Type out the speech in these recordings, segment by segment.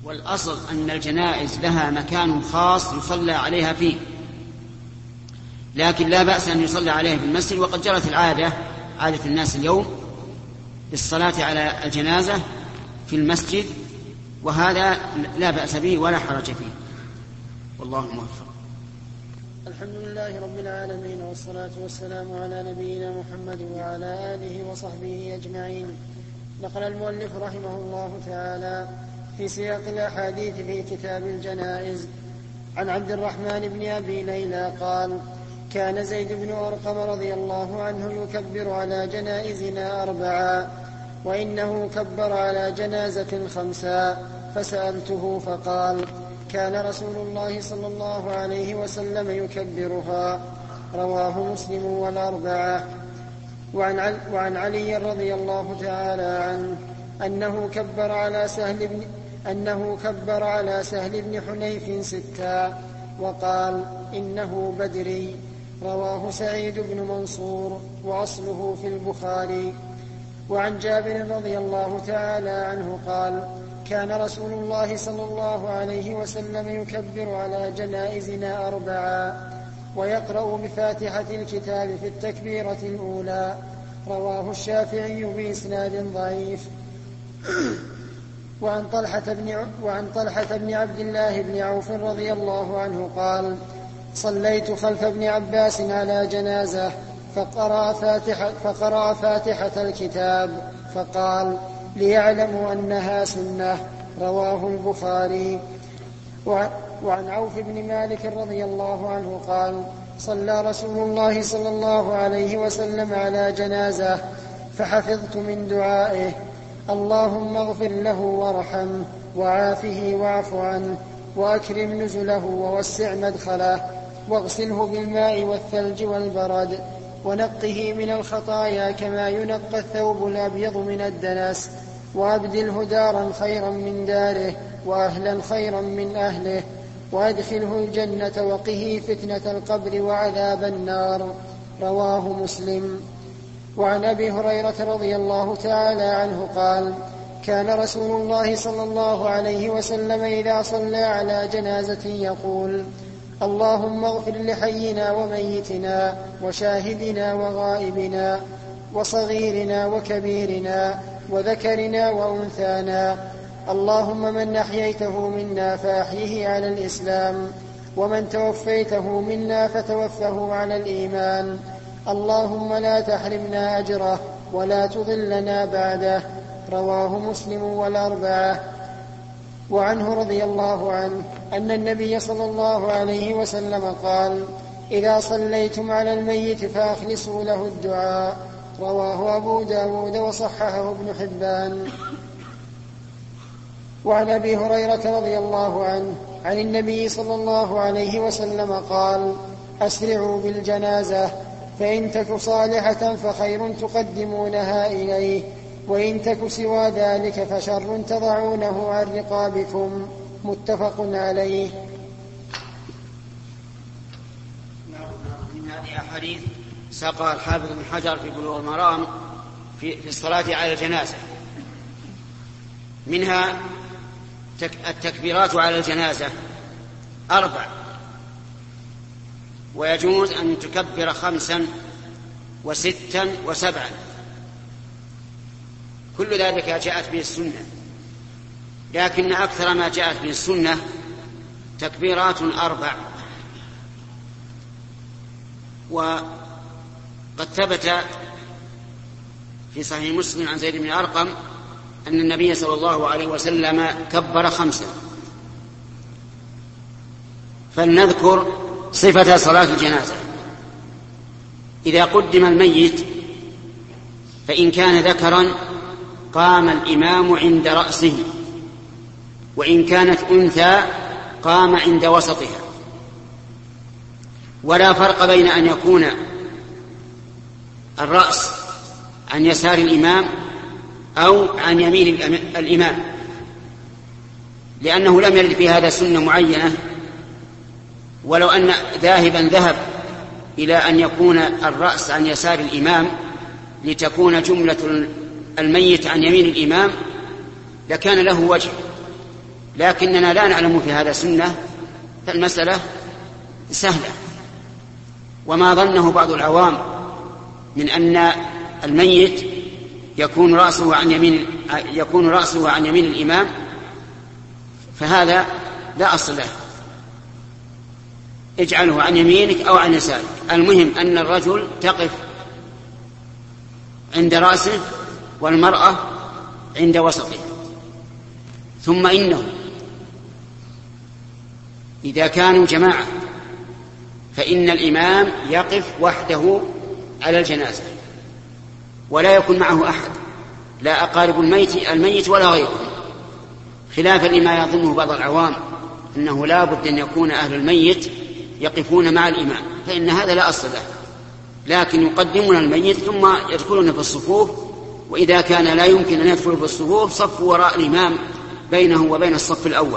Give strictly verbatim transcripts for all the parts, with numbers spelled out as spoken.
والأصل أن الجنائز لها مكان خاص يصلى عليها فيه، لكن لا بأس أن يصلى عليها في المسجد. وقد جرت العادة عادة الناس اليوم بالصلاة على الجنازة في المسجد، وهذا لا بأس به ولا حرج فيه، والله موفق. الحمد لله رب العالمين، والصلاة والسلام على نبينا محمد وعلى آله وصحبه أجمعين. نقل المؤلف رحمه الله تعالى في سياق الأحاديث في كتاب الجنائز عن عبد الرحمن بن أبي ليلى قال: كان زيد بن أرقم رضي الله عنه يكبر على جنائزنا أربعا، وإنه كبر على جنازة خمسا، فسألته فقال: كان رسول الله صلى الله عليه وسلم يكبرها. رواه مسلم والأربعة. وعن, وعن علي رضي الله تعالى عنه أنه كبر على سهل بن أنه كبر على سهل بن حنيف ستا، وقال: إنه بدري. رواه سعيد بن منصور، وأصله في البخاري. وعن جابر رضي الله تعالى عنه قال: كان رسول الله صلى الله عليه وسلم يكبر على جنائزنا أربعا، ويقرأ بفاتحة الكتاب في التكبيرة الأولى. رواه الشافعي بإسناد ضعيف. وعن طلحة بن وعن طلحة بن عبد الله بن عوف رضي الله عنه قال: صليت خلف ابن عباس على جنازة فقرأ فاتحة, فقرأ فاتحة الكتاب فقال: ليعلموا أنها سنة. رواه البخاري. وعن عوف بن مالك رضي الله عنه قال: صلى رسول الله صلى الله عليه وسلم على جنازة فحفظت من دعائه: اللهم اغفر له وارحمه وعافه واعف عنه وأكرم نزله ووسع مدخله واغسله بالماء والثلج والبرد ونقه من الخطايا كما ينقى الثوب الأبيض من الدنس، وأبدله دارا خيرا من داره وأهلا خيرا من أهله، وأدخله الجنة وقه فتنة القبر وعذاب النار. رواه مسلم. وعن أبي هريرة رضي الله تعالى عنه قال: كان رسول الله صلى الله عليه وسلم إذا صلى على جنازة يقول: اللهم اغفر لحينا وميتنا وشاهدنا وغائبنا وصغيرنا وكبيرنا وذكرنا وأنثانا، اللهم من أحييته منا فأحيه على الإسلام، ومن توفيته منا فتوفه على الإيمان، اللهم لا تحرمنا أجره ولا تضلنا بعده. رواه مسلم والأربعة. وعنه رضي الله عنه أن النبي صلى الله عليه وسلم قال: إذا صليتم على الميت فأخلصوا له الدعاء. رواه أبو داود وصححه ابن حبان. وعن أبي هريرة رضي الله عنه عن النبي صلى الله عليه وسلم قال: أسرعوا بالجنازة، فإن تك صالحة فخير تقدمونها إليه، وإن تك سوى ذلك فشر تضعونه عن رقابكم. متفق عليه. من هذه الحديث ساقها الحافظ بن حجر في بلوغ المرام في, في الصلاة على الجنازة. منها التكبيرات على الجنازة أربع، ويجوز أن تكبر خمسا وستا وسبعا، كل ذلك جاءت به السنة، لكن أكثر ما جاءت به السنة تكبيرات أربع. وقد ثبت في صحيح مسلم عن زيد بن أرقم أن النبي صلى الله عليه وسلم كبر خمسا. فلنذكر صفة صلاة الجنازة. إذا قدم الميت فإن كان ذكرا قام الإمام عند رأسه، وإن كانت أنثى قام عند وسطها، ولا فرق بين أن يكون الرأس عن يسار الإمام أو عن يمين الإمام، لأنه لم يرد في هذا سنة معينة. ولو أن ذاهبا ذهب إلى أن يكون الرأس عن يسار الإمام لتكون جملة الميت عن يمين الإمام لكان له وجه، لكننا لا نعلم في هذا سنة، فالمسألة سهلة. وما ظنه بعض العوام من أن الميت يكون رأسه عن يمين يكون رأسه عن يمين الإمام فهذا لا أصل له، اجعله عن يمينك أو عن يسارك، المهم أن الرجل تقف عند رأسه والمرأة عند وسطه. ثم إنه إذا كانوا جماعة فإن الإمام يقف وحده على الجنازة ولا يكون معه أحد، لا أقارب الميت, الميت ولا غيره، خلافا لما يظنه بعض العوام أنه لا بد أن يكون أهل الميت يقفون مع الإمام، فإن هذا لا أصل له، لكن يقدمون الميت ثم يدخلون في الصفوف، وإذا كان لا يمكن أن يدخلوا في الصفوف صفوا وراء الإمام بينه وبين الصف الأول.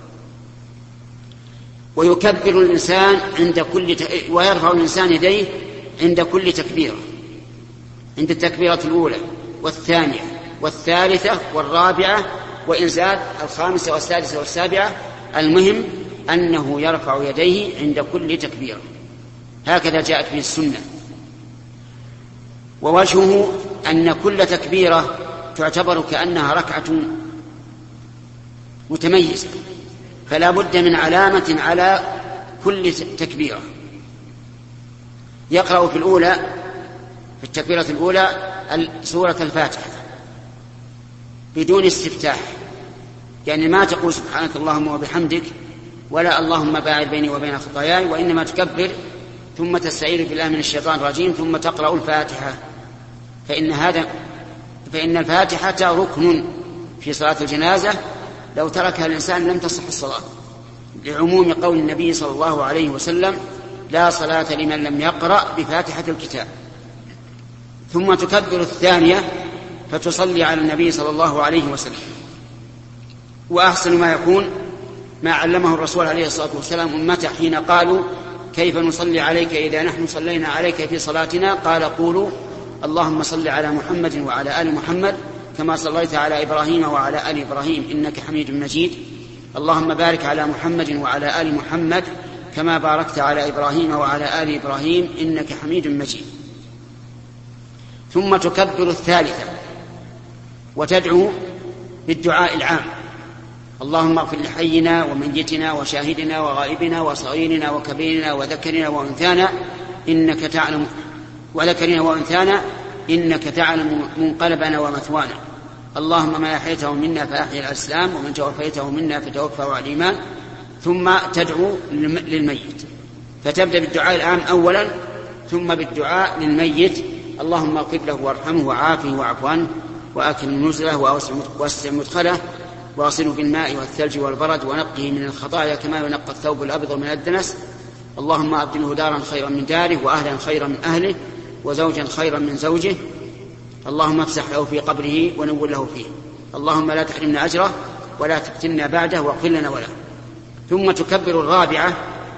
ويكبر الإنسان عند كل ت... ويرفع الإنسان يديه عند كل تكبيرة، عند التكبيرة الأولى والثانية والثالثة والرابعة، وإن زاد الخامسة والسادسة والسابعة، المهم أنه يرفع يديه عند كل تكبيرة، هكذا جاءت به السنة. ووجهه أن كل تكبيرة تعتبر كأنها ركعة متميزة، فلا بد من علامة على كل تكبيرة. يقرأ في الأولى في التكبيرة الأولى سورة الفاتحة بدون استفتاح، يعني ما تقول سبحانك اللهم وبحمدك ولا اللهم باعد بيني وبين خطاياي، وإنما تكبر ثم تستعيذ بالله من الشيطان الرجيم ثم تقرأ الفاتحة، فإن هذا فإن الفاتحة ركن في صلاة الجنازة، لو تركها الإنسان لم تصح الصلاة، لعموم قول النبي صلى الله عليه وسلم لا صلاة لمن لم يقرأ بفاتحة الكتاب. ثم تكبر الثانية فتصلي على النبي صلى الله عليه وسلم. وأحسن ما يكون ما علمه الرسول عليه الصلاة والسلام أمته حين قالوا كيف نصلي عليك إذا نحن صلينا عليك في صلاتنا؟ قال قولوا اللهم صل على محمد وعلى آل محمد كما صليت على إبراهيم وعلى آل إبراهيم إنك حميد مجيد، اللهم بارك على محمد وعلى آل محمد كما باركت على إبراهيم وعلى آل إبراهيم إنك حميد مجيد. ثم تكبر الثالثة وتدعو بالدعاء العام، اللهم اغفر لحينا وميتنا وشاهدنا وغائبنا وصغيرنا وكبيرنا وذكرنا وأنثانا إنك تعلم وذكرنا وأنثانا إنك تعلم منقلبنا ومثوانا، اللهم ما أحيته منا فأحيي على الإسلام ومن توفيته منا فتوفه على الإيمان. ثم تدعو للميت، فتبدأ بالدعاء العام أولا ثم بالدعاء للميت، اللهم اغفر له وارحمه وعافه واعف عنه وأكرم نزله ووسع مدخله واغسله بالماء والثلج والبرد ونقه من الخطايا كما ينقى الثوب الأبيض من الدنس، اللهم أبدله دارا خيرا من داره وأهلا خيرا من أهله وزوجا خيرا من زوجه، اللهم افسح له في قبره ونور له فيه، اللهم لا تحرمنا أجره ولا تفتنا بعده واغفر لنا وله. ثم تكبر الرابعة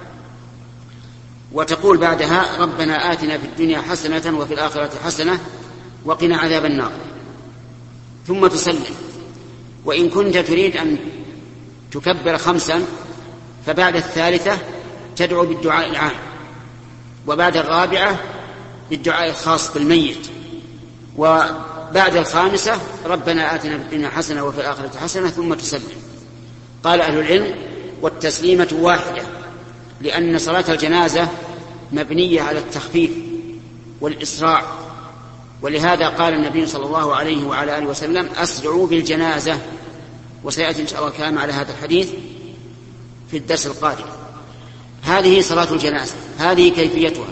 وتقول بعدها ربنا آتنا في الدنيا حسنة وفي الآخرة حسنة وقنا عذاب النار، ثم تسلم. وإن كنت تريد أن تكبر خمسا فبعد الثالثة تدعو بالدعاء العام، وبعد الرابعة بالدعاء الخاص بالميت، وبعد الخامسة ربنا آتنا في الدنيا حسنة وفي الآخرة حسنة ثم تسلم. قال أهل العلم والتسليمة واحدة، لأن صلاة الجنازة مبنية على التخفيف والإسراع، ولهذا قال النبي صلى الله عليه وعلى آله وسلم أسرعوا بالجنازة، وسيأتي إن شاء الله الكلام على هذا الحديث في الدرس القادم. هذه صلاة الجنازة، هذه كيفيتها.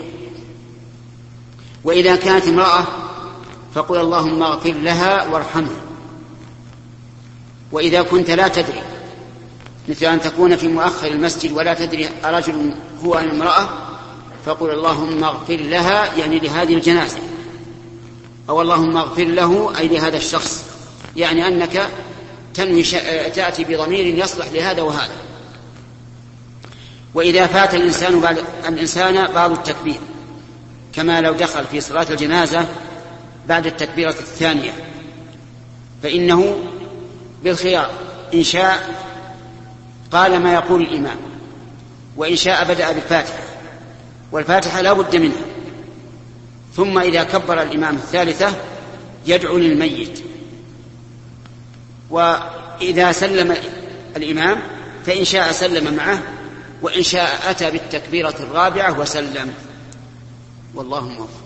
وإذا كانت امرأة فقل اللهم اغفر لها وارحمها. وإذا كنت لا تدري، مثل أن تكون في مؤخر المسجد ولا تدري رجل هو أم امرأة، فقل اللهم اغفر لها يعني لهذه الجنازة، أو اللهم اغفر له أي لهذا الشخص، يعني أنك تنوي تأتي بضمير يصلح لهذا وهذا. وإذا فات الإنسان بعد الإنسان بعض التكبير، كما لو دخل في صلاة الجنازة بعد التكبيرة الثانية، فإنه بالخيار إن شاء قال ما يقول الإمام، وإن شاء بدأ بالفاتحة، والفاتحة لا بد منها، ثم إذا كبر الإمام الثالثة يدعو للميت، وإذا سلم الإمام فإن شاء سلم معه، وإن شاء أتى بالتكبيرة الرابعة وسلم، والله موفق.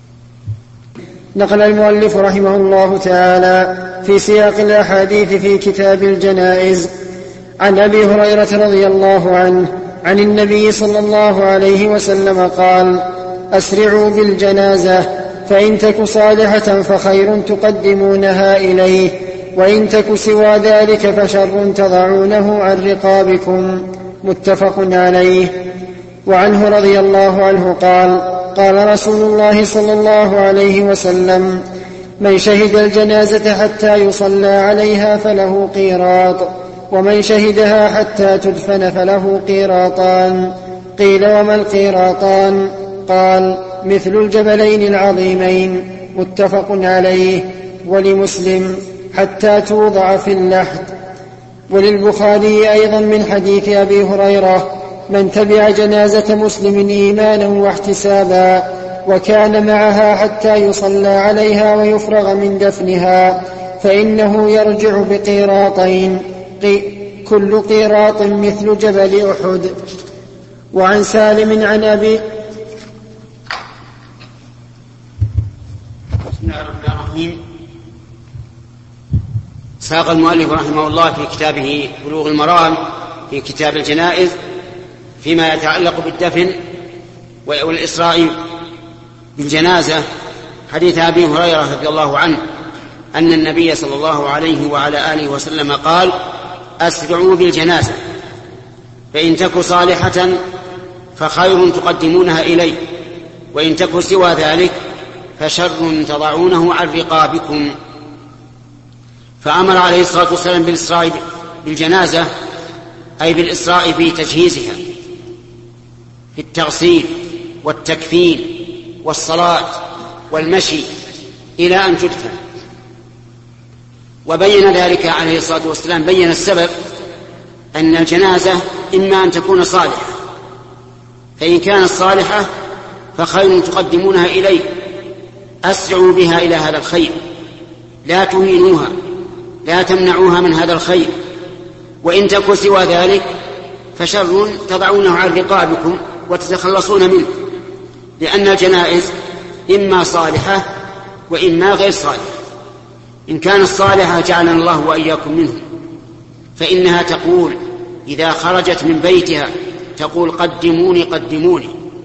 نقل المؤلف رحمه الله تعالى في سياق الأحاديث في كتاب الجنائز عن أبي هريرة رضي الله عنه عن النبي صلى الله عليه وسلم قال: أسرعوا بالجنازة، فإن تك صالحة فخير تقدمونها إليه، وإن تك سوى ذلك فشر تضعونه عن رقابكم. متفق عليه. وعنه رضي الله عنه قال: قال رسول الله صلى الله عليه وسلم: من شهد الجنازة حتى يصلى عليها فله قيراط، ومن شهدها حتى تدفن فله قيراطان. قيل: وما القيراطان؟ قال: مثل الجبلين العظيمين. متفق عليه. ولمسلم: حتى توضع في اللحد. وللبخاري أيضا من حديث أبي هريرة: من تبع جنازة مسلم إيمانا واحتسابا وكان معها حتى يصلى عليها ويفرغ من دفنها فإنه يرجع بقيراطين، كل قيراط مثل جبل أحد. وعن سالم عن أبي بسم الله الرحمن الرحيم. ساق المؤلف رحمه الله في كتابه بلوغ المرام في كتاب الجنائز فيما يتعلق بالدفن والإسراء بالجنازة حديث أبي هريرة رضي الله عنه أن النبي صلى الله عليه وعلى آله وسلم قال: أسرعوا بالجنازة، فإن تك صالحة فخير تقدمونها إليه، وإن تك سوى ذلك فشر تضعونه عن رقابكم. فأمر عليه الصلاة والسلام بالإسراء بالجنازة، أي بالإسراء في تجهيزها، في التغسيل والتكفين والصلاة والمشي إلى أن تدفن. وبين ذلك عليه الصلاة والسلام، بين السبب أن الجنازة إما أن تكون صالحة، فإن كانت صالحة فخير تقدمونها إليه، أسرعوا بها إلى هذا الخير، لا تهينوها، لا تمنعوها من هذا الخير. وإن تكن سوى ذلك فشر تضعونه عن رقابكم وتتخلصون منه، لأن الجنائز إما صالحة وإما غير صالحة. إن كانت صالحة جعلنا الله وإياكم منه، فإنها تقول إذا خرجت من بيتها تقول: قدموني قدموني،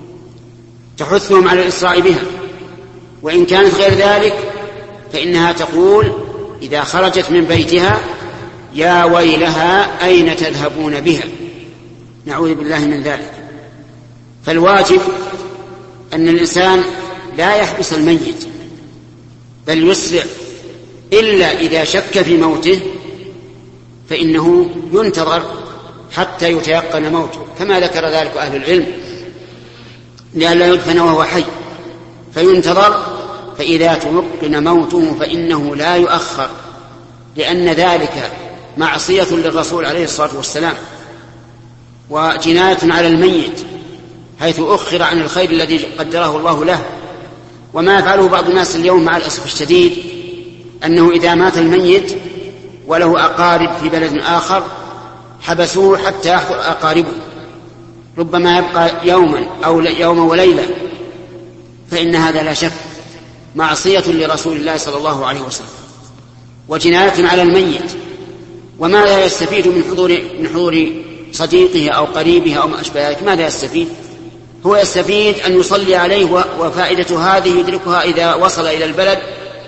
تحثهم على الإسراء بها. وإن كانت غير ذلك فإنها تقول إذا خرجت من بيتها: يا ويلها أين تذهبون بها، نعوذ بالله من ذلك. فالواجب أن الإنسان لا يحبس الميت، بل يسرع، إلا إذا شك في موته فإنه ينتظر حتى يتيقن موته، كما ذكر ذلك أهل العلم، لئلا يدفن وهو حي، فينتظر، فإذا تمكن موته فإنه لا يؤخر، لأن ذلك معصية للرسول عليه الصلاة والسلام وجناية على الميت، حيث أخر عن الخير الذي قدره الله له. وما يفعله بعض الناس اليوم مع الأسف الشديد أنه إذا مات الميت وله أقارب في بلد آخر حبسوه حتى يحضر أقاربه، ربما يبقى يوما أو يوما وليلة، فإن هذا لا شك معصية لرسول الله صلى الله عليه وسلم وجناية على الميت. وماذا يستفيد من حضور من حضور صديقه أو قريبه أو ما أشبه ذلك؟ ماذا يستفيد؟ هو يستفيد أن يصلي عليه، وفائدة هذه يدركها إذا وصل إلى البلد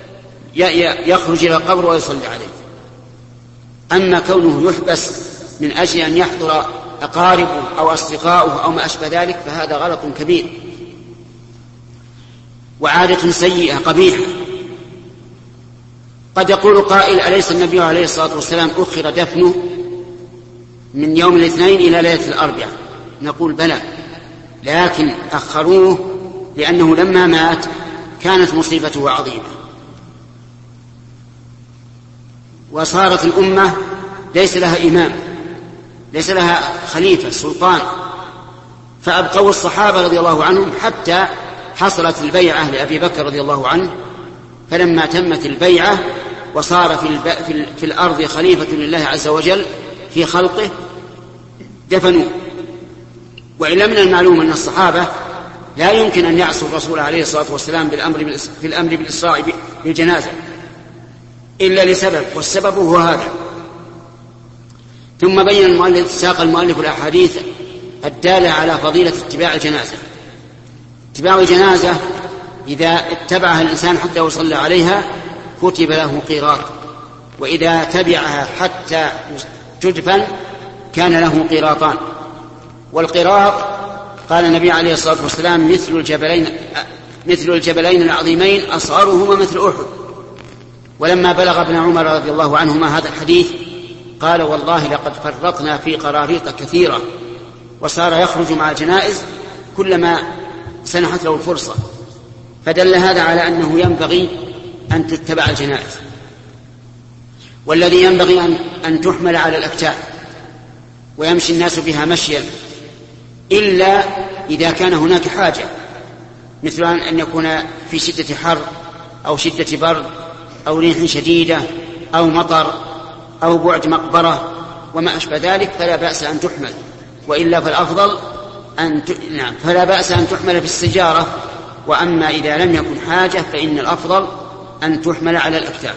يخرج إلى القبر ويصلي عليه. أما كونه يحبس من أجل أن يحضر أقاربه أو أصدقاؤه أو ما أشبه ذلك فهذا غلط كبير وعادة سيئة قبيحة. قد يقول قائل: أليس النبي عليه الصلاة والسلام أخر دفنه من يوم الاثنين إلى ليلة الأربعاء؟ نقول: بلى، لكن أخروه لأنه لما مات كانت مصيبته عظيمة، وصارت الأمة ليس لها إمام، ليس لها خليفة سلطان، فأبقوا الصحابة رضي الله عنهم حتى حصلت البيعة لأبي بكر رضي الله عنه، فلما تمت البيعة وصار في, الب... في, ال... في الأرض خليفة لله عز وجل في خلقه دفنوه. وإلا من المعلوم أن الصحابة لا يمكن أن يعصوا الرسول عليه الصلاة والسلام بالأمر بالإس... في الأمر بالإسراء بالجنازة إلا لسبب، والسبب هو هذا. ثم بين المؤلف ساق المؤلف الأحاديث الدالة على فضيلة اتباع الجنازة. اتباع الجنازة إذا اتبعها الإنسان حتى يصلى عليها كتب له قيراط، وإذا تبعها حتى تدفن كان له قيراطان. والقيراط قال النبي عليه الصلاة والسلام مثل الجبلين مثل الجبلين العظيمين أصغرهما مثل أحد. ولما بلغ ابن عمر رضي الله عنهما هذا الحديث قال والله لقد فرطنا في قراريط كثيرة، وصار يخرج مع الجنائز كلما سنحت له الفرصة. فدل هذا على أنه ينبغي أن تتبع الجنائز، والذي ينبغي أن, أن تحمل على الأكتاف ويمشي الناس بها مشيا، إلا إذا كان هناك حاجة، مثل أن يكون في شدة حر أو شدة برد أو ريح شديدة أو مطر أو بعد مقبرة وما أشبه ذلك، فلا بأس أن تحمل. وإلا فالأفضل أن ت... نعم فلا بأس أن تحمل في السجارة. وأما إذا لم يكن حاجة فإن الأفضل أن تحمل على الأكتاف،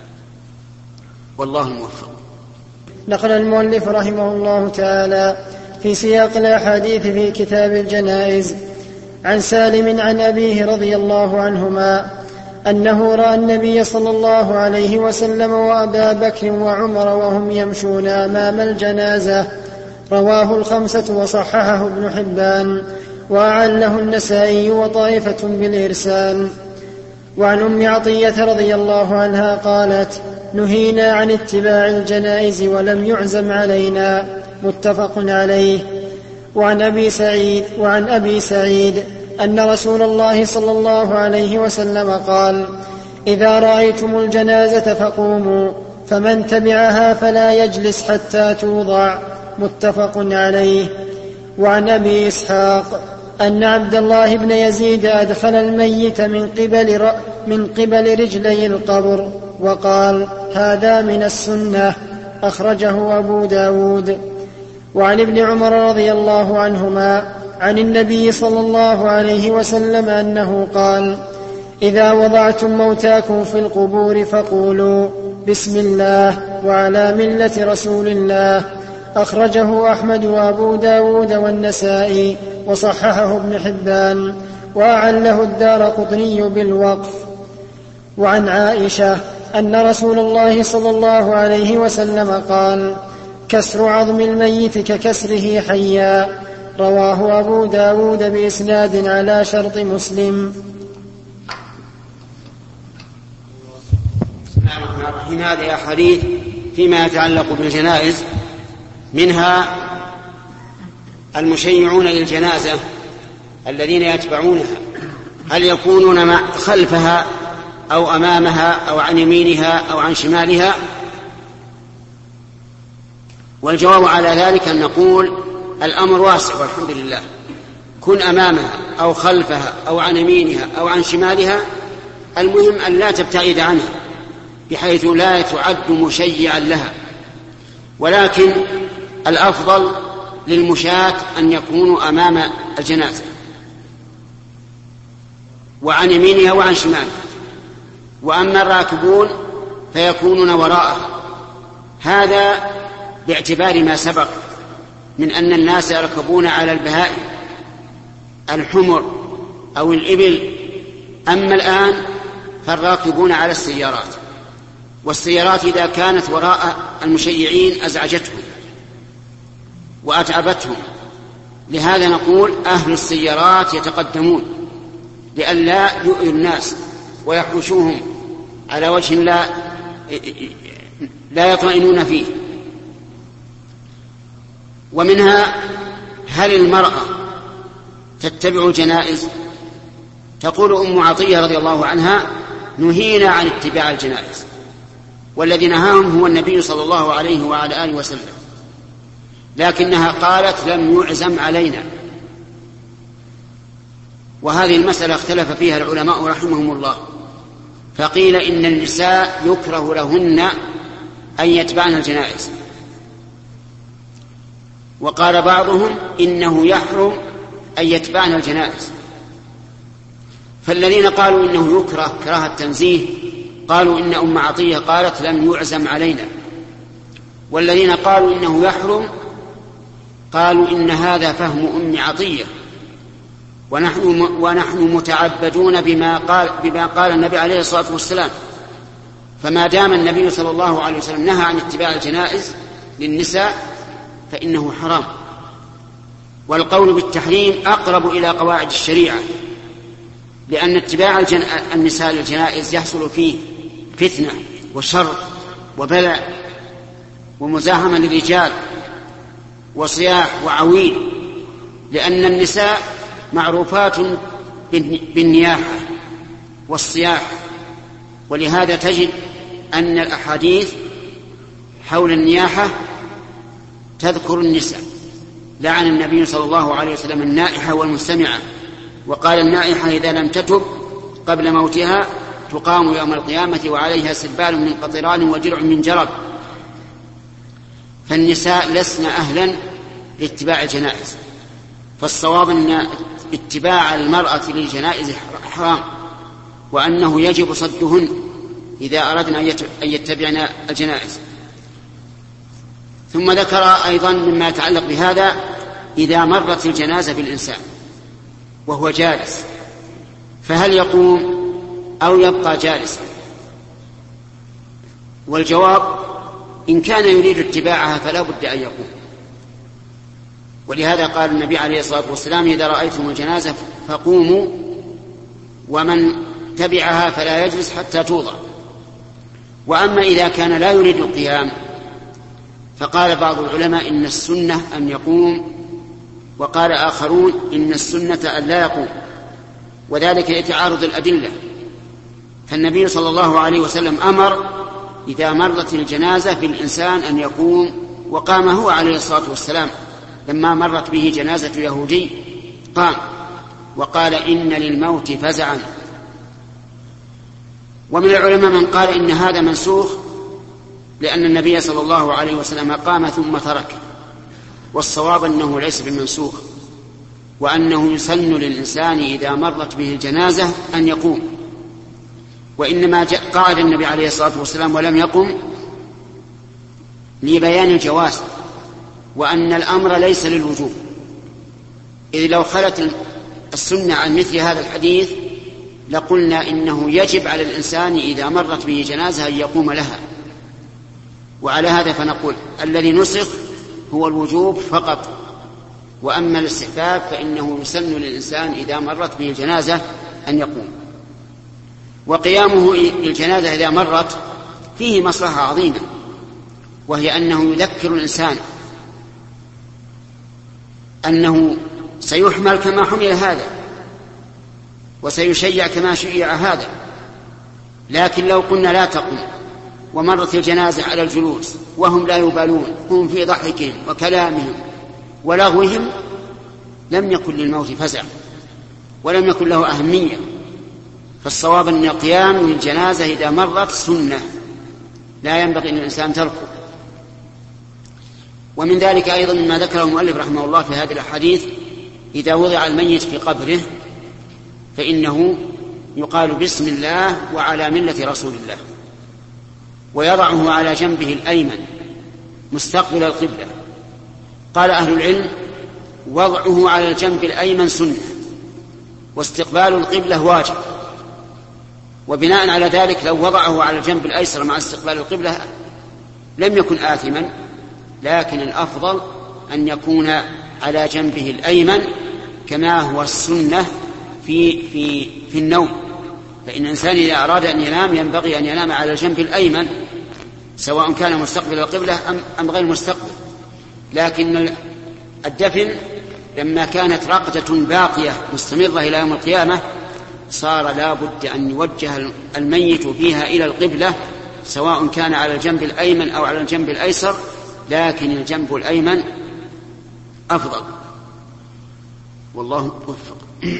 والله الموفق. نقل المؤلف رحمه الله تعالى في سياق الأحاديث في كتاب الجنائز عن سالم عن أبيه رضي الله عنهما أنه رأى النبي صلى الله عليه وسلم وأبا بكر وعمر وهم يمشون أمام الجنازة. رواه الخمسة وصححه ابن حبان وأعله النسائي وطائفة بالإرسال. وعن أم عطية رضي الله عنها قالت نهينا عن اتباع الجنائز ولم يعزم علينا، متفق عليه. وعن أبي سعيد وعن أبي سعيد أن رسول الله صلى الله عليه وسلم قال إذا رأيتم الجنازة فقوموا، فمن تبعها فلا يجلس حتى توضع، متفق عليه. وعن أبي إسحاق أن عبد الله بن يزيد أدخل الميت من قبل, من قبل رجلي القبر وقال هذا من السنة، أخرجه أبو داود. وعن ابن عمر رضي الله عنهما عن النبي صلى الله عليه وسلم أنه قال إذا وضعتم موتاكم في القبور فقولوا بسم الله وعلى ملة رسول الله، أخرجه أحمد وأبو داود والنسائي وصححه ابن حبان وأعله الدارقطني بالوقف. وعن عائشة أن رسول الله صلى الله عليه وسلم قال كسر عظم الميت ككسره حيا، رواه أبو داود بإسناد على شرط مسلم. بسم الله الرحمن الرحيم. هذه أحاديث فيما يتعلق بالجنائز، منها المشيعون للجنازة الذين يتبعونها هل يكونون خلفها أو أمامها أو عن يمينها أو عن شمالها؟ والجواب على ذلك أن نقول الأمر واسع والحمد لله، كن أمامها أو خلفها أو عن يمينها أو عن شمالها، المهم أن لا تبتعد عنها بحيث لا تعد مشيعا لها. ولكن الأفضل للمشاة أن يكونوا أمام الجنازة وعن يمينها وعن شمالها، وأما الراكبون فيكونون وراءها. هذا باعتبار ما سبق من أن الناس يركبون على البهائم الحمر أو الإبل. أما الآن فالراكبون على السيارات، والسيارات إذا كانت وراء المشيعين أزعجتهم وأتعبتهم. لهذا نقول أهل السيارات يتقدمون لئلا يؤذوا الناس ويحوشوهم على وجه لا لا يطمئنون فيه. ومنها هل المرأة تتبع الجنائز؟ تقول أم عطية رضي الله عنها نهينا عن اتباع الجنائز، والذي نهاهم هو النبي صلى الله عليه وعلى آله وسلم، لكنها قالت لم يعزم علينا. وهذه المسألة اختلف فيها العلماء رحمهم الله، فقيل إن النساء يكره لهن أن يتبعن الجنائز، وقال بعضهم إنه يحرم أن يتبعن الجنائز. فالذين قالوا إنه يكره كراهة تنزيه قالوا إن أم عطية قالت لم يعزم علينا، والذين قالوا إنه يحرم قالوا إن هذا فهم أم عطية، ونحن, ونحن متعبدون بما قال, بما قال النبي عليه الصلاة والسلام. فما دام النبي صلى الله عليه وسلم نهى عن اتباع الجنائز للنساء فإنه حرام. والقول بالتحريم أقرب إلى قواعد الشريعة، لأن اتباع النساء للجنائز يحصل فيه فتنة وشر وبلاء ومزاحمة للرجال وصياح وعويل، لأن النساء معروفات بالنياحة والصياح. ولهذا تجد أن الأحاديث حول النياحة تذكر النساء. لعن النبي صلى الله عليه وسلم النائحة والمستمعة، وقال النائحة إذا لم تتب قبل موتها تقام يوم القيامة وعليها سربال من قطران وجرع من جرب. فالنساء لسن أهلا لاتباع الجنائز، فالصواب أن اتباع المرأة للجنائز حرام، وأنه يجب صدهن إذا أردنا أن يتبعن الجنائز. ثم ذكر أيضا مما يتعلق بهذا إذا مرت الجنازة بالإنسان وهو جالس فهل يقوم أو يبقى جالسا؟ والجواب إن كان يريد اتباعها فلا بد أن يقوم. ولهذا قال النبي عليه الصلاة والسلام إذا رأيتم الجنازة فقوموا، ومن تبعها فلا يجلس حتى توضع. وأما إذا كان لا يريد القيام فقال بعض العلماء إن السنة أن يقوم، وقال آخرون إن السنة أن لا يقوم، وذلك لتعارض الأدلة. فالنبي صلى الله عليه وسلم أمر إذا مرت الجنازة بالإنسان أن يقوم، وقام هو عليه الصلاة والسلام لما مرت به جنازة يهودي قام وقال إن للموت فزعا. ومن العلماء من قال إن هذا منسوخ لأن النبي صلى الله عليه وسلم قام ثم ترك، والصواب أنه ليس بمنسوخ، وأنه يسن للإنسان إذا مرت به الجنازة أن يقوم. وإنما قعد النبي عليه الصلاة والسلام ولم يقم لبيان الجواز، وأن الأمر ليس للوجوب، إذ لو خلت السنة عن مثل هذا الحديث لقلنا إنه يجب على الإنسان إذا مرت به جنازة أن يقوم لها. وعلى هذا فنقول الذي نسخ هو الوجوب فقط، وأما الاستحباب فإنه يسن للإنسان إذا مرت به الجنازة أن يقوم. وقيامه للجنازة إذا مرت فيه مصلحة عظيمة، وهي أنه يذكر الإنسان أنه سيحمل كما حمل هذا، وسيشيع كما شيع هذا. لكن لو قلنا لا تقم ومرت الجنازة على الجلوس وهم لا يبالون، هم في ضحكهم وكلامهم ولغوهم، لم يكن للموت فزع ولم يكن له أهمية. فالصواب أن القيام للجنازة إذا مرت سنة لا ينبغي أن الإنسان تركه. ومن ذلك أيضا مما ذكره المؤلف رحمه الله في هذه الأحاديث إذا وضع الميت في قبره فإنه يقال بسم الله وعلى ملة رسول الله، ويضعه على جنبه الأيمن مستقبل القبلة. قال أهل العلم وضعه على الجنب الأيمن سنة، واستقبال القبلة واجب. وبناء على ذلك لو وضعه على الجنب الأيسر مع استقبال القبلة لم يكن آثما، لكن الأفضل أن يكون على جنبه الأيمن كما هو السنة في, في, في النوم. فإن الإنسان إذا أراد أن ينام ينبغي أن ينام على الجنب الأيمن سواء كان مستقبل القبلة أم غير مستقبل. لكن الدفن لما كانت رقدة باقية مستمرة إلى يوم القيامة صار لا بد أن يوجه الميت فيها إلى القبلة سواء كان على الجنب الأيمن أو على الجنب الأيسر، لكن الجنب الأيمن أفضل، والله موفق.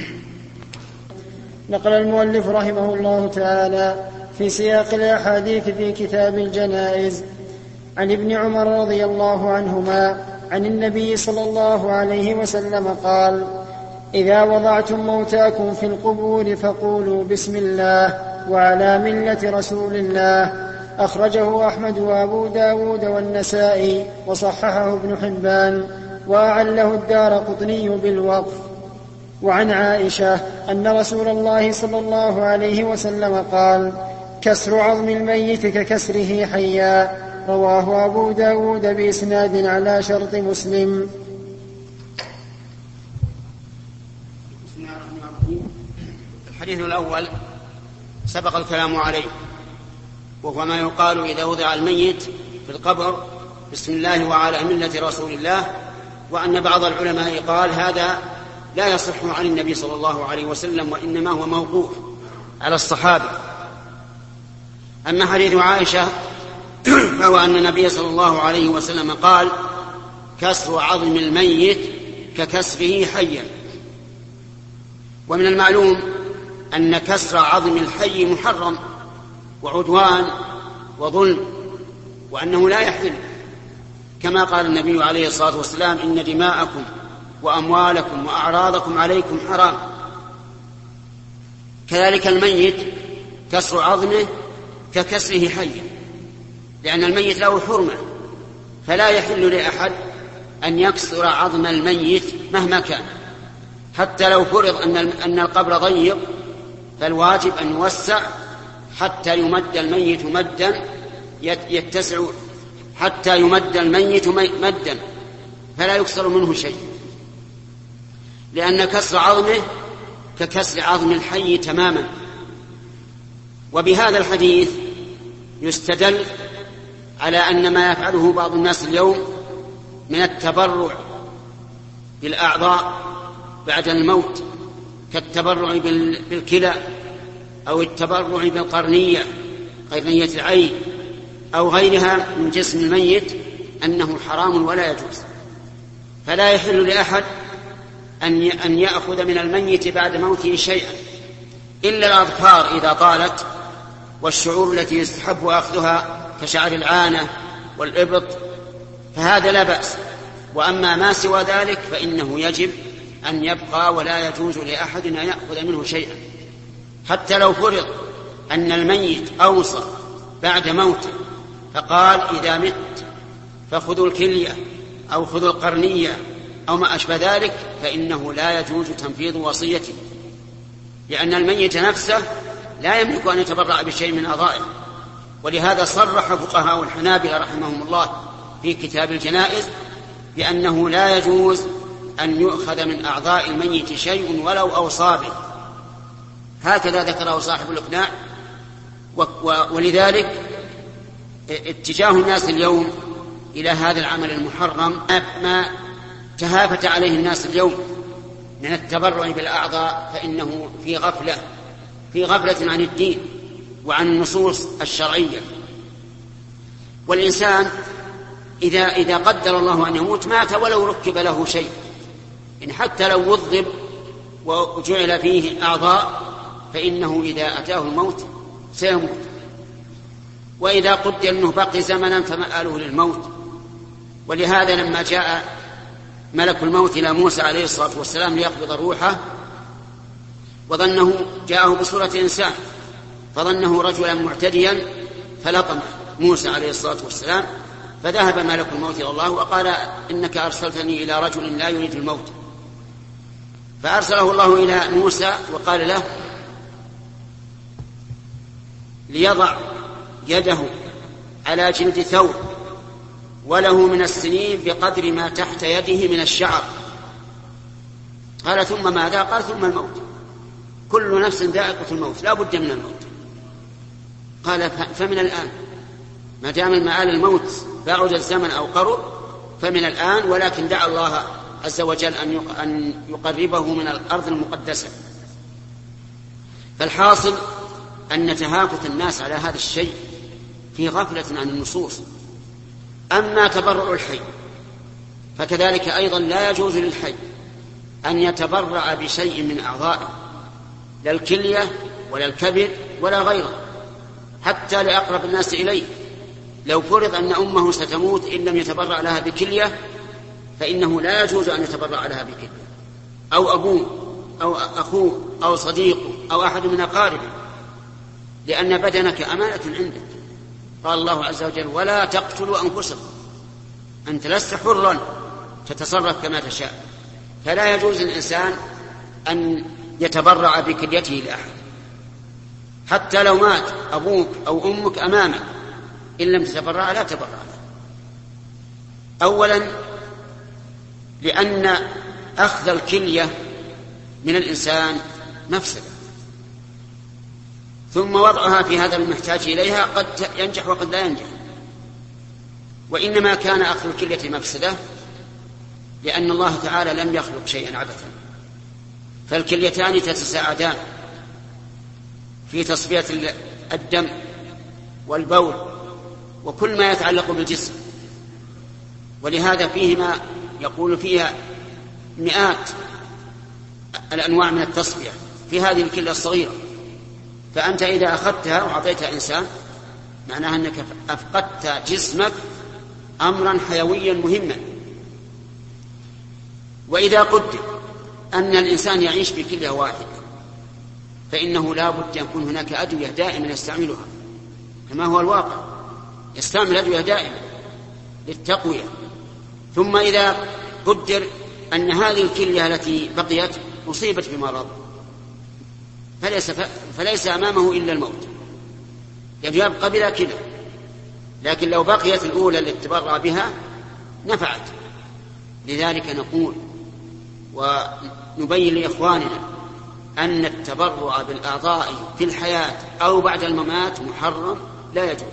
نقل المؤلف رحمه الله تعالى في سياق الأحاديث في كتاب الجنائز عن ابن عمر رضي الله عنهما عن النبي صلى الله عليه وسلم قال: إذا وضعتم موتاكم في القبور فقولوا بسم الله وعلى ملة رسول الله. أخرجه أحمد وأبو داود والنسائي وصححه ابن حبان وأعله الدارقطني بالوقف. وعن عائشة أن رسول الله صلى الله عليه وسلم قال: كسر عظم الميت ككسره حيا. رواه أبو داود بإسناد على شرط مسلم. الحديث الأول سبق الكلام عليه، وهو ما يقال إذا وضع الميت في القبر بسم الله وعلى ملة رسول الله، وأن بعض العلماء قال هذا لا يصح عن النبي صلى الله عليه وسلم، وإنما هو موقوف على الصحابة. أما حديث عائشة فهو أن النبي صلى الله عليه وسلم قال: كسر عظم الميت ككسره حيا. ومن المعلوم أن كسر عظم الحي محرم وعدوان وظلم، وأنه لا يحل، كما قال النبي عليه الصلاة والسلام: إن دماءكم وأموالكم وأعراضكم عليكم حرام. كذلك الميت كسر عظمه ككسره حيا، لأن الميت له حرمة، فلا يحل لأحد أن يكسر عظم الميت مهما كان، حتى لو فرض أن القبر ضيق فالواجب أن يوسع حتى يمد الميت مدا يتسع، حتى يمد الميت مدا فلا يكسر منه شيء، لأن كسر عظمه ككسر عظم الحي تماما. وبهذا الحديث يستدل على أن ما يفعله بعض الناس اليوم من التبرع بالأعضاء بعد الموت، كالتبرع بالكلى أو التبرع بالقرنية، قرنية العين أو غيرها من جسم الميت، أنه حرام ولا يجوز. فلا يحل لأحد أن يأخذ من الميت بعد موته شيئا إلا الأظفار إذا طالت، والشعور التي يستحب أخذها كشعر العانة والإبط، فهذا لا بأس. وأما ما سوى ذلك فإنه يجب أن يبقى، ولا يجوز لأحد أن يأخذ منه شيئا، حتى لو فرض أن الميت أوصى بعد موته فقال: إذا مت فخذوا الكلية أو خذوا القرنية أو ما أشبه ذلك، فإنه لا يجوز تنفيذ وصيته، لأن الميت نفسه لا يملك أن يتبرع بشيء من أعضائه. ولهذا صرح فقهاء الحنابلة رحمهم الله في كتاب الجنائز بأنه لا يجوز أن يؤخذ من أعضاء الميت شيء ولو أوصى به، هكذا ذكره صاحب الإقناع. ولذلك اتجاه الناس اليوم إلى هذا العمل المحرم ما تهافت عليه الناس اليوم من التبرع بالأعضاء، فإنه في غفلة في غفلة عن الدين وعن النصوص الشرعية. والإنسان إذا, إذا قدر الله أن يموت مات ولو ركب له شيء، إن حتى لو وضب وجعل فيه أعضاء فإنه إذا أتاه الموت سيموت. وإذا قدر أنه بقي زمنا فمآله للموت. ولهذا لما جاء ملك الموت إلى موسى عليه الصلاة والسلام ليقبض روحه وظنه جاءه بصورة إنسان، فظنه رجلا معتديا فلطمه موسى عليه الصلاة والسلام، فذهب ملك الموت إلى الله وقال: إنك أرسلتني إلى رجل لا يريد الموت. فأرسله الله إلى موسى وقال له ليضع يده على جلد ثور وله من السنين بقدر ما تحت يده من الشعر. قال: ثم ماذا؟ قال: ثم الموت، كل نفس ذائقة الموت، لا بد من الموت. قال: فمن الآن، ما دام المآل الموت بعد الزمن أو قرب فمن الآن، ولكن دعا الله عز وجل أن يقربه من الأرض المقدسة. فالحاصل أن تهافت الناس على هذا الشيء في غفلة عن النصوص. أما تبرع الحي فكذلك أيضا لا يجوز للحي أن يتبرع بشيء من أعضائه، لا الكلية ولا الكبد ولا غيره، حتى لأقرب الناس إليه. لو فرض أن أمه ستموت إن لم يتبرع لها بكلية فإنه لا يجوز أن يتبرع لها بكلية، أو أبوه أو أخوه أو صديقه أو أحد من أقاربه، لأن بدنك أمانة عندك. قال الله عز وجل: ولا تقتلوا أنفسكم، أنت لست حرا تتصرف كما تشاء. فلا يجوز للإنسان أن يتبرع بكليته لأحد، حتى لو مات أبوك أو أمك أمامك إن لم تتبرع لا تبرع له. أولا لأن أخذ الكلية من الإنسان مفسدة، ثم وضعها في هذا المحتاج إليها قد ينجح وقد لا ينجح. وإنما كان أخذ الكلية مفسدة لأن الله تعالى لم يخلق شيئا عبثا، فالكليتان تتساعدان في تصفية الدم والبول وكل ما يتعلق بالجسم، ولهذا فيهما يقول فيها مئات الأنواع من التصفية في هذه الكلية الصغيرة. فأنت إذا أخذتها وأعطيتها إنسان معناها أنك أفقدت جسمك أمرا حيويا مهما. وإذا قدر أن الإنسان يعيش بكلية واحدة فإنه لا بد أن يكون هناك أدوية دائما يستعملها، كما هو الواقع، يستعمل أدوية دائما للتقوية. ثم إذا قدر أن هذه الكلية التي بقيت أصيبت بمرض فليس, فليس أمامه إلا الموت، يعني يبقى بلا كلى. لكن لو بقيت الأولى التي تبرع بها نفعت. لذلك نقول ونبين لإخواننا أن التبرع بالأعضاء في الحياة أو بعد الممات محرم لا يجوز.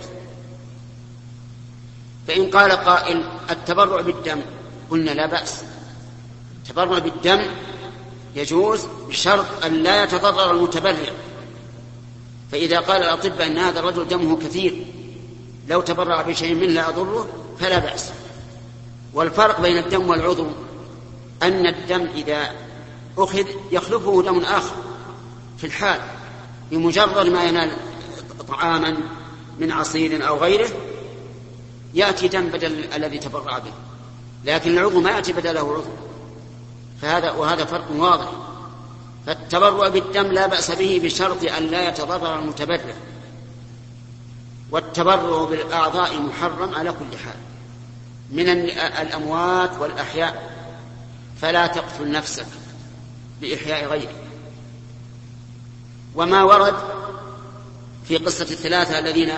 فإن قال قائل: التبرع بالدم، قلنا لا بأس. التبرع بالدم يجوز بشرط أن لا يتضرر المتبرع. فإذا قال الأطباء أن هذا الرجل دمه كثير لو تبرع بشيء منه لا يضره فلا بأس. والفرق بين الدم والعضو أن الدم إذا أخذ يخلفه دم آخر في الحال، بمجرد ما ينال طعاما من عصير أو غيره يأتي دم بدل الذي تبرع به، لكن العضو ما يأتي بدله عضو. فهذا وهذا فرق واضح. فالتبرع بالدم لا بأس به بشرط أن لا يتضرر المتبرع. والتبرع بالأعضاء محرم على كل حال من الأموات والأحياء، فلا تقتل نفسك بإحياء غيرك. وما ورد في قصة الثلاثة الذين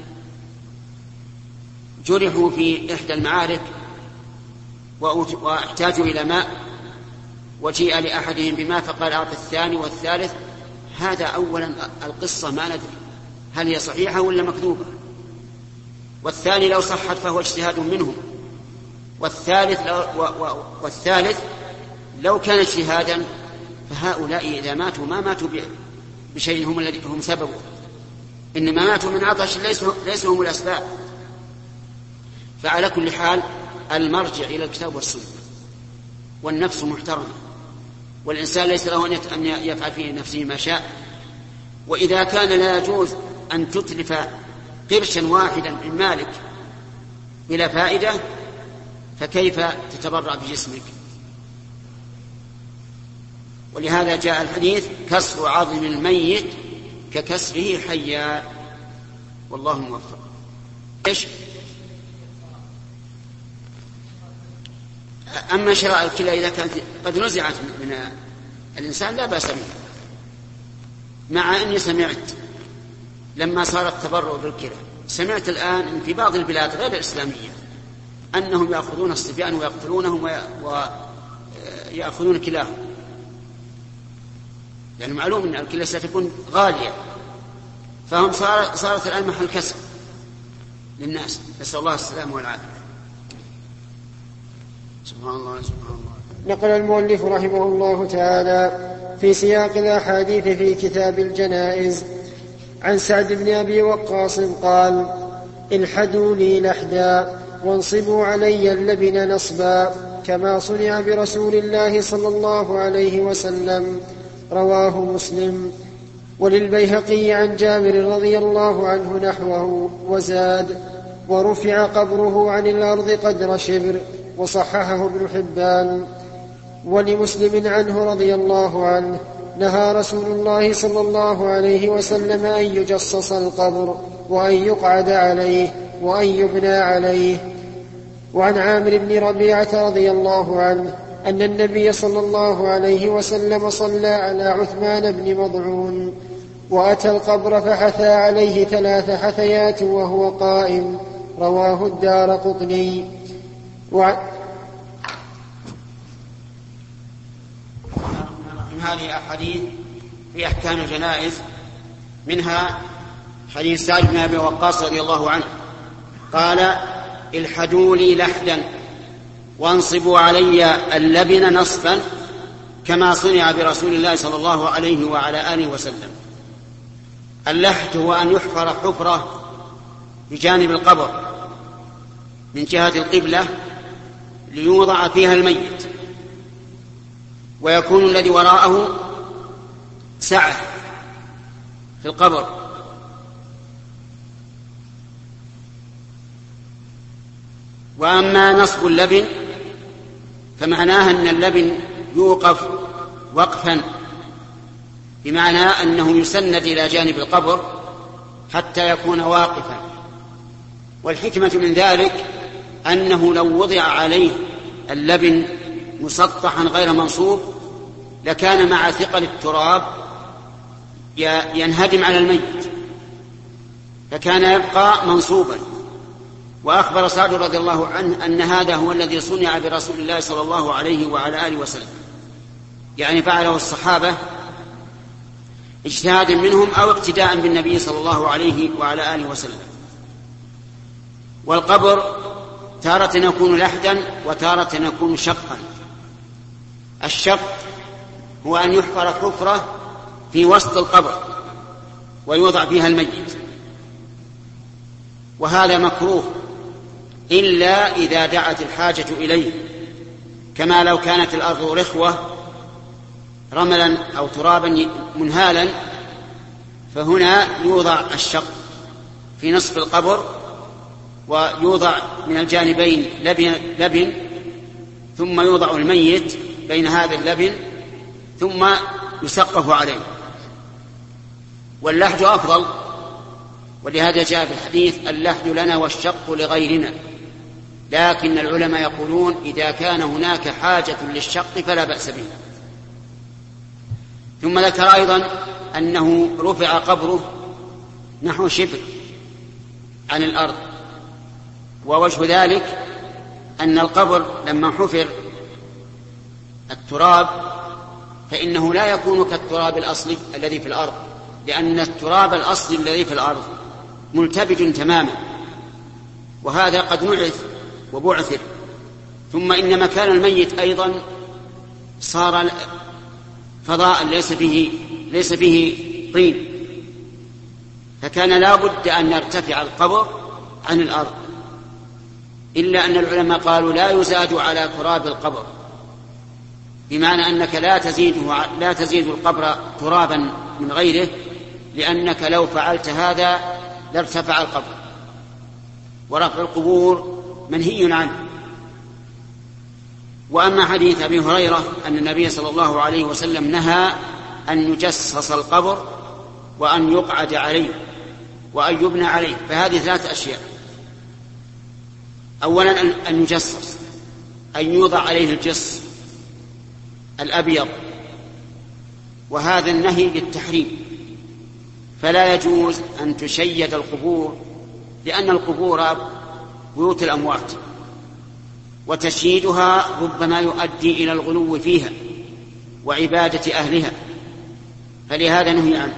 جرحوا في إحدى المعارك واحتاجوا إلى ماء وجيء لأحدهم بماء فقال أعطي الثاني والثالث، هذا أولا القصة ما ندري هل هي صحيحة ولا مكذوبة، والثاني لو صحت فهو اجتهاد منهم، والثالث لو, والثالث لو كان اجتهادا فهؤلاء إذا ماتوا ما ماتوا بشيء هم الذي هم سببه، إنما ماتوا من عطش ليس هم الأسباب. فعلى كل حال المرجع إلى الكتاب والسنة، والنفس محترمة، والإنسان ليس له أن يفعل في نفسه ما شاء. وإذا كان لا يجوز أن تتلف قرشا واحدا من مالك بلا فائدة فكيف تتبرع بجسمك؟ ولهذا جاء الحديث: كسر عظم الميت ككسره حيا. والله موفق. إيش؟ أما شراء الكلى إذا كانت قد نزعت من الإنسان لا بأس به، مع أني سمعت لما صار التبرع بالكلى، سمعت الآن إن في بعض البلاد غير الإسلامية أنهم يأخذون الصبيان ويقتلونهم ويأخذون كلاهم، يعني معلوم أن الكلى ستكون غالية، فهم صار صارت الآن محل كسب للناس. نسأل الله السلامة والعافية. سبحان الله سبحان الله. نقل المؤلف رحمه الله تعالى في سياق الأحاديث في كتاب الجنائز عن سعد بن أبي وقاص قال: الحدوا لي لحدا وانصبوا علي اللبن نصبا كما صنع برسول الله صلى الله عليه وسلم. رواه مسلم. وللبيهقي عن جابر رضي الله عنه نحوه وزاد: ورفع قبره عن الأرض قدر شبر، وصححه ابن حبان. ولمسلم عنه رضي الله عنه: نهى رسول الله صلى الله عليه وسلم أن يجصص القبر وأن يقعد عليه وأن يبنى عليه. وعن عامر بن ربيعة رضي الله عنه أن النبي صلى الله عليه وسلم صلى على عثمان بن مضعون، وأتى القبر فحثى عليه ثلاث حثيات وهو قائم. رواه الدارقطني. وعن هذه الأحاديث في أحكام الجنائز، منها حديث سعد بن أبي وقاص رضي الله عنه قال: الحدوا لي لحدا وانصبوا علي اللبن نصبا كما صنع برسول الله صلى الله عليه وعلى آله وسلم. اللحد هو أن يحفر حفرة بجانب القبر من جهة القبلة ليوضع فيها الميت، ويكون الذي وراءه سعة في القبر، وأما نصب اللبن فمعناه أن اللبن يوقف وقفا، بمعنى أنه يسند إلى جانب القبر حتى يكون واقفا. والحكمة من ذلك أنه لو وضع عليه اللبن مسطحا غير منصوب لكان مع ثقل التراب ينهدم على الميت، فكان يبقى منصوبا. وأخبر سعد رضي الله عنه أن هذا هو الذي صنع برسول الله صلى الله عليه وعلى آله وسلم، يعني فعله الصحابة اجتهادا منهم أو اقتداء بالنبي صلى الله عليه وعلى آله وسلم. والقبر تارة يكون لحدا وتارة يكون شقا. الشق هو أن يحفر حفرة في وسط القبر ويوضع فيها الميت، وهذا مكروه إلا إذا دعت الحاجة إليه، كما لو كانت الأرض رخوة رملا أو ترابا منهالا، فهنا يوضع الشق في نصف القبر ويوضع من الجانبين لبن, لبن ثم يوضع الميت بين هذا اللبن ثم يسقف عليه. واللحد أفضل، ولهذا جاء في الحديث: اللحد لنا والشق لغيرنا. لكن العلماء يقولون إذا كان هناك حاجة للشق فلا بأس به. ثم ذكر أيضا أنه رفع قبره نحو شبر عن الأرض، ووجه ذلك أن القبر لما حفر التراب فإنه لا يكون كالتراب الأصلي الذي في الأرض، لأن التراب الأصلي الذي في الأرض ملتبج تماما، وهذا قد نعث وبعثر. ثم إن مكان الميت أيضا صار فضاء ليس فيه, ليس فيه طين، فكان لا بد أن يرتفع القبر عن الأرض، إلا أن العلماء قالوا لا يزاد على تراب القبر، بمعنى أنك لا تزيده لا تزيد القبر ترابا من غيره، لأنك لو فعلت هذا لارتفع القبر. ورفع القبور منهي عنه. وأما حديث أبي هريرة أن النبي صلى الله عليه وسلم نهى أن يجصص القبر وأن يقعد عليه وأن يبنى عليه، فهذه ثلاث أشياء: أولا أن يجصص، أن يوضع عليه الجص الأبيض، وهذا النهي للتحريم، فلا يجوز أن تشيد القبور، لأن القبور بيوت الأموات، وتشييدها ربما يؤدي إلى الغلو فيها وعبادة أهلها، فلهذا نهي عنه.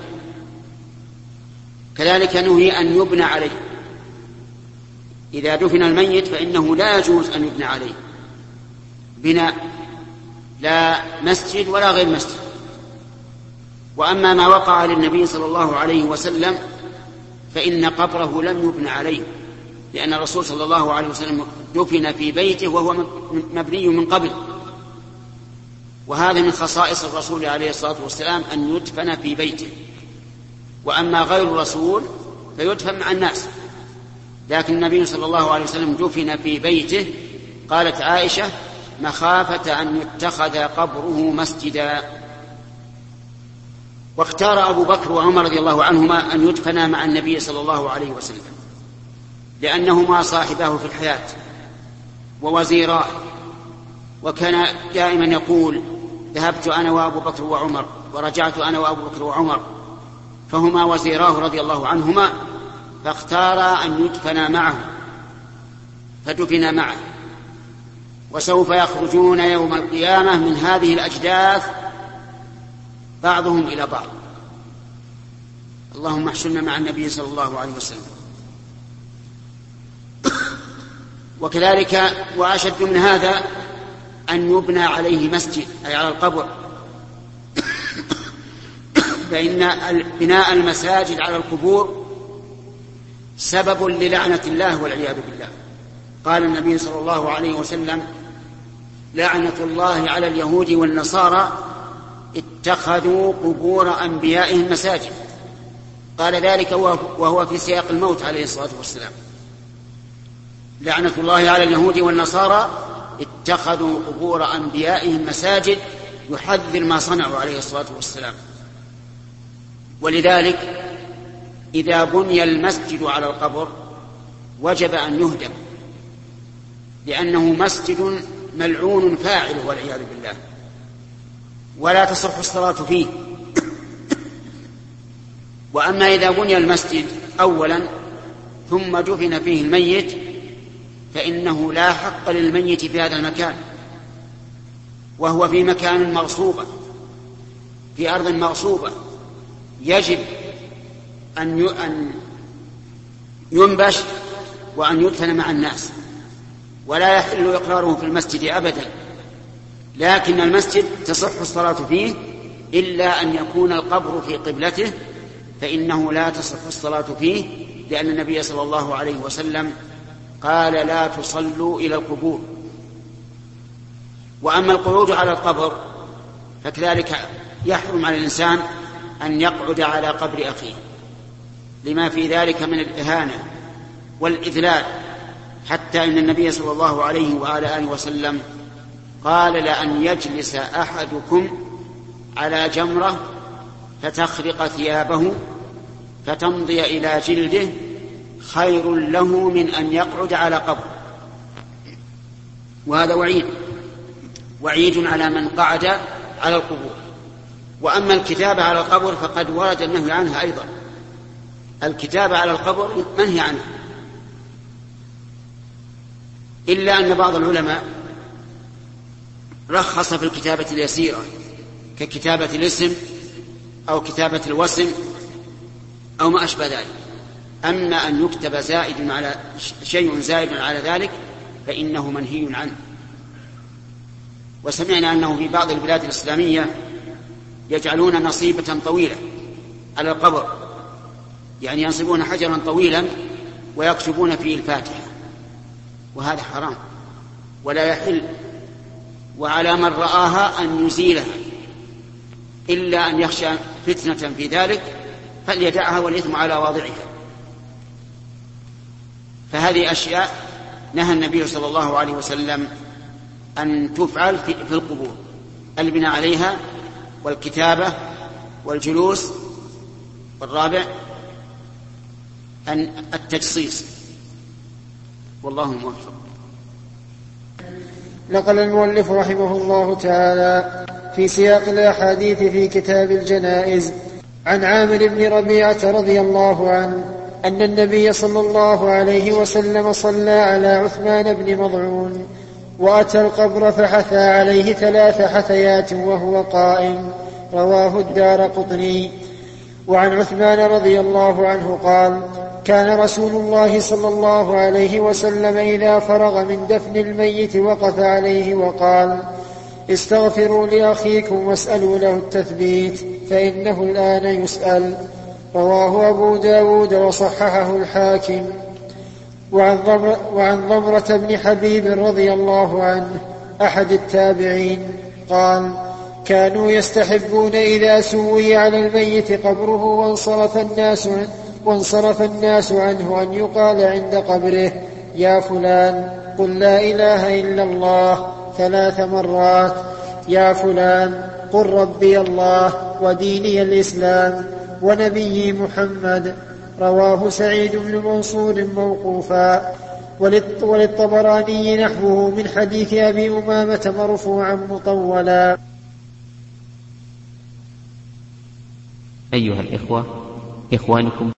كذلك نهي أن يبنى عليه، إذا دفن الميت فإنه لا يجوز أن يبنى عليه بناء، لا مسجد ولا غير مسجد. وأما ما وقع للنبي صلى الله عليه وسلم فإن قبره لم يبنى عليه، لأن الرسول صلى الله عليه وسلم دفن في بيته وهو مبني من قبل، وهذا من خصائص الرسول عليه الصلاة والسلام أن يدفن في بيته. وأما غير الرسول فيدفن مع الناس، لكن النبي صلى الله عليه وسلم دفن في بيته. قالت عائشة: مخافة أن يتخذ قبره مسجدا. واختار أبو بكر وعمر رضي الله عنهما أن يدفنا مع النبي صلى الله عليه وسلم، لأنهما صاحباه في الحياة ووزيراه، وكان دائما يقول: ذهبت أنا وأبو بكر وعمر ورجعت أنا وأبو بكر وعمر، فهما وزيراه رضي الله عنهما، فاختار أن يدفنا معه فدفنا معه. وسوف يخرجون يوم القيامة من هذه الأجداث بعضهم إلى بعض. اللهم احشرنا مع النبي صلى الله عليه وسلم. وكذلك وأشد من هذا أن يبنى عليه مسجد، أي على القبر، فإن بناء المساجد على القبور سبب للعنة الله والعياذ بالله. قال النبي صلى الله عليه وسلم: لعنة الله على اليهود والنصارى اتخذوا قبور أنبيائهم مساجد. قال ذلك وهو في سياق الموت عليه الصلاة والسلام. لعنة الله على اليهود والنصارى اتخذوا قبور أنبيائهم مساجد، يحذر ما صنعوا عليه الصلاة والسلام. ولذلك إذا بني المسجد على القبر وجب أن يهدم، لأنه مسجد ملعون فاعله والعياذ بالله، ولا تصح الصلاة فيه. وأما إذا بني المسجد أولا ثم دفن فيه الميت فإنه لا حق للميت في هذا المكان، وهو في مكان مغصوبة، في أرض مغصوبة، يجب أن ينبش وأن يدفن مع الناس، ولا يحل إقراره في المسجد أبدا. لكن المسجد تصح الصلاة فيه إلا أن يكون القبر في قبلته، فإنه لا تصح الصلاة فيه، لأن النبي صلى الله عليه وسلم قال: لا تصلوا إلى القبور. وأما القعود على القبر فكذلك يحرم على الإنسان أن يقعد على قبر أخيه، لما في ذلك من الإهانة والإذلال، حتى إن النبي صلى الله عليه وعلى آله وسلم قال: لأن يجلس أحدكم على جمرة فتخرق ثيابه فتمضي إلى جلده خير له من أن يقعد على قبر. وهذا وعيد وعيد على من قعد على القبور. وأما الكتابة على القبر فقد ورد النهي عنها أيضا. الكتابة على القبر منهي عنها، إلا أن بعض العلماء رخص في الكتابة اليسيرة ككتابة الاسم أو كتابة الوسم أو ما أشبه ذلك. أما أن يكتب زائد على شيء زائد على ذلك فإنه منهي عنه. وسمعنا أنه في بعض البلاد الإسلامية يجعلون نصيبة طويلة على القبر، يعني ينصبون حجرا طويلا ويكتبون فيه الفاتحة، وهذا حرام ولا يحل. وعلى من رآها أن يزيلها، إلا أن يخشى فتنة في ذلك فليدعها والإثم على واضعها. فهذه أشياء نهى النبي صلى الله عليه وسلم أن تفعل في القبور: البناء عليها والكتابة والجلوس، والرابع أن التجصيص. والله موفق. نقل المؤلف رحمه الله تعالى في سياق الأحاديث في كتاب الجنائز عن عامر بن ربيعة رضي الله عنه أن النبي صلى الله عليه وسلم صلى على عثمان بن مضعون وأتى القبر فحثى عليه ثلاث حثيات وهو قائم. رواه الدارقطني. وعن عثمان رضي الله عنه قال: كان رسول الله صلى الله عليه وسلم إذا فرغ من دفن الميت وقف عليه وقال: استغفروا لأخيكم واسألوا له التثبيت فإنه الآن يسأل. رواه أبو داود وصححه الحاكم. وعن ضمرة, وعن ضمرة بن حبيب رضي الله عنه أحد التابعين قال: كانوا يستحبون إذا سوي على الميت قبره وانصرف الناس, وانصرف الناس عنه أن يقال عند قبره: يا فلان قل لا إله إلا الله ثلاث مرات، يا فلان قل ربي الله وديني الإسلام ونبي محمد. رواه سعيد بن منصور موقوفا، وللطبراني نحوه من حديث أبي أمامة مرفوعا مطولا. أيها الإخوة، إخوانكم